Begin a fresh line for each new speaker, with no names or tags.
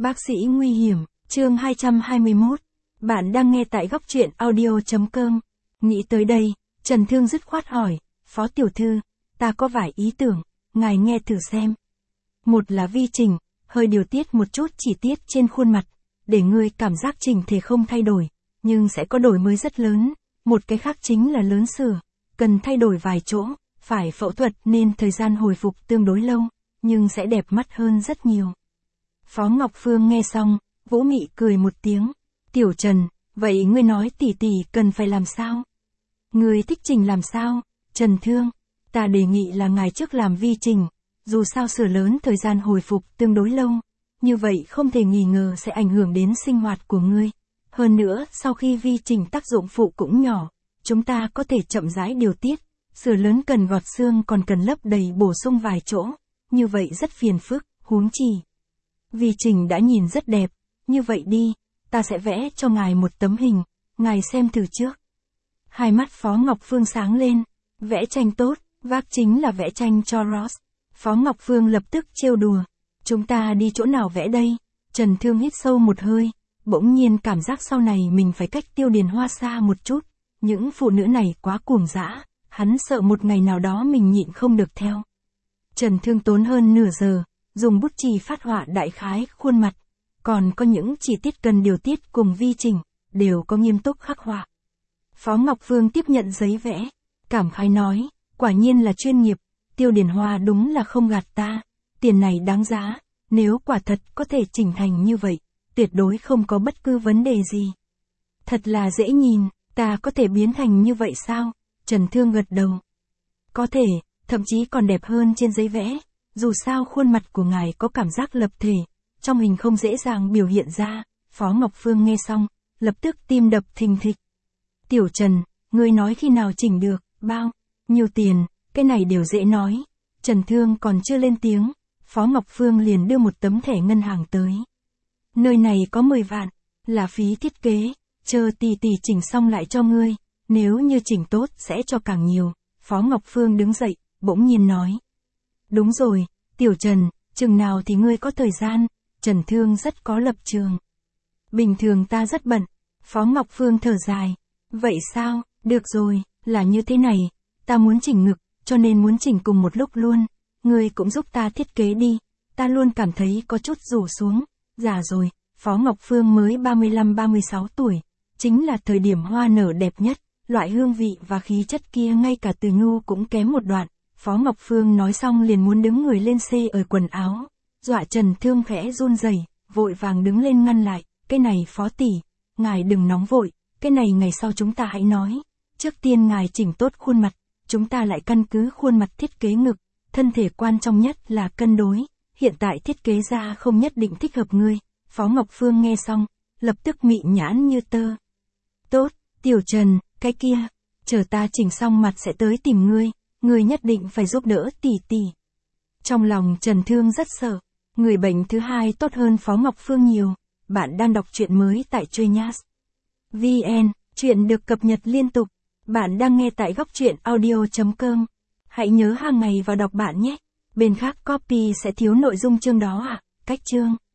Bác sĩ nguy hiểm, chương 221. Bạn đang nghe tại góc truyện audio.com. Nghĩ tới đây, Trần Thương dứt khoát hỏi, Phó Tiểu Thư, ta có vài ý tưởng, ngài nghe thử xem. Một là vi chỉnh, hơi điều tiết một chút chi tiết trên khuôn mặt, để ngươi cảm giác chỉnh thể không thay đổi, nhưng sẽ có đổi mới rất lớn. Một cái khác chính là lớn sửa, cần thay đổi vài chỗ, phải phẫu thuật nên thời gian hồi phục tương đối lâu, nhưng sẽ đẹp mắt hơn rất nhiều. Phó Ngọc Phương nghe xong, Vũ Mị cười một tiếng. Tiểu Trần, vậy ngươi nói tỷ tỷ cần phải làm sao? Ngươi thích chỉnh làm sao? Trần Thương, ta đề nghị là ngài trước làm vi chỉnh, dù sao sửa lớn thời gian hồi phục tương đối lâu, như vậy không thể nghi ngờ sẽ ảnh hưởng đến sinh hoạt của ngươi. Hơn nữa, sau khi vi chỉnh tác dụng phụ cũng nhỏ, chúng ta có thể chậm rãi điều tiết, sửa lớn cần gọt xương còn cần lấp đầy bổ sung vài chỗ, như vậy rất phiền phức, huống chi. Vi chỉnh đã nhìn rất đẹp, như vậy đi, ta sẽ vẽ cho ngài một tấm hình, ngài xem thử trước. Hai mắt Phó Ngọc Phương sáng lên, vẽ tranh tốt, vác chính là vẽ tranh cho Ross. Phó Ngọc Phương lập tức trêu đùa, chúng ta đi chỗ nào vẽ đây? Trần Thương hít sâu một hơi, bỗng nhiên cảm giác sau này mình phải cách Tiêu Điền Hoa xa một chút, những phụ nữ này quá cuồng dã, hắn sợ một ngày nào đó mình nhịn không được theo. Trần Thương tốn hơn nửa giờ, dùng bút chì phát họa đại khái khuôn mặt, còn có những chi tiết cần điều tiết cùng vi chỉnh, đều có nghiêm túc khắc họa. Phó Ngọc Phương tiếp nhận giấy vẽ, cảm khái nói, quả nhiên là chuyên nghiệp, Tiêu Điền Hoa đúng là không gạt ta, tiền này đáng giá, nếu quả thật có thể chỉnh thành như vậy, tuyệt đối không có bất cứ vấn đề gì. Thật là dễ nhìn, ta có thể biến thành như vậy sao? Trần Thương gật đầu. Có thể, thậm chí còn đẹp hơn trên giấy vẽ, dù sao khuôn mặt của ngài có cảm giác lập thể, trong hình không dễ dàng biểu hiện ra. Phó Ngọc Phương nghe xong, lập tức tim đập thình thịch. Tiểu Trần, ngươi nói khi nào chỉnh được, bao nhiêu tiền, cái này đều dễ nói. Trần Thương còn chưa lên tiếng, Phó Ngọc Phương liền đưa một tấm thẻ ngân hàng tới. Nơi này có 10 vạn, là phí thiết kế, chờ tỷ tỷ chỉnh xong lại cho ngươi, nếu như chỉnh tốt sẽ cho càng nhiều. Phó Ngọc Phương đứng dậy, bỗng nhiên nói. Đúng rồi, Tiểu Trần, chừng nào thì ngươi có thời gian? Trần Thương rất có lập trường. Bình thường ta rất bận. Phó Ngọc Phương thở dài. Vậy sao, được rồi, là như thế này, ta muốn chỉnh ngực, cho nên muốn chỉnh cùng một lúc luôn. Ngươi cũng giúp ta thiết kế đi, ta luôn cảm thấy có chút rủ xuống. Già rồi, Phó Ngọc Phương mới 35-36 tuổi, chính là thời điểm hoa nở đẹp nhất, loại hương vị và khí chất kia ngay cả Từ Nhu cũng kém một đoạn. Phó Ngọc Phương nói xong liền muốn đứng người lên xê ở quần áo, dọa Trần Thương khẽ run rẩy, vội vàng đứng lên ngăn lại, cái này Phó tỷ, ngài đừng nóng vội, cái này ngày sau chúng ta hãy nói, trước tiên ngài chỉnh tốt khuôn mặt, chúng ta lại căn cứ khuôn mặt thiết kế ngực, thân thể quan trọng nhất là cân đối, hiện tại thiết kế ra không nhất định thích hợp ngươi. Phó Ngọc Phương nghe xong, lập tức mị nhãn như tơ. Tốt, Tiểu Trần, cái kia, chờ ta chỉnh xong mặt sẽ tới tìm ngươi, ngươi nhất định phải giúp đỡ tỷ tỷ. Trong lòng Trần Thương rất sợ, người bệnh thứ hai tốt hơn Phó Ngọc Phương nhiều. Bạn đang đọc truyện mới tại Chuyên.Nhas VN, truyện được cập nhật liên tục. Bạn đang nghe tại góc truyện audio.com. Hãy nhớ hàng ngày vào đọc bạn nhé. Bên khác copy sẽ thiếu nội dung chương đó à? Cách chương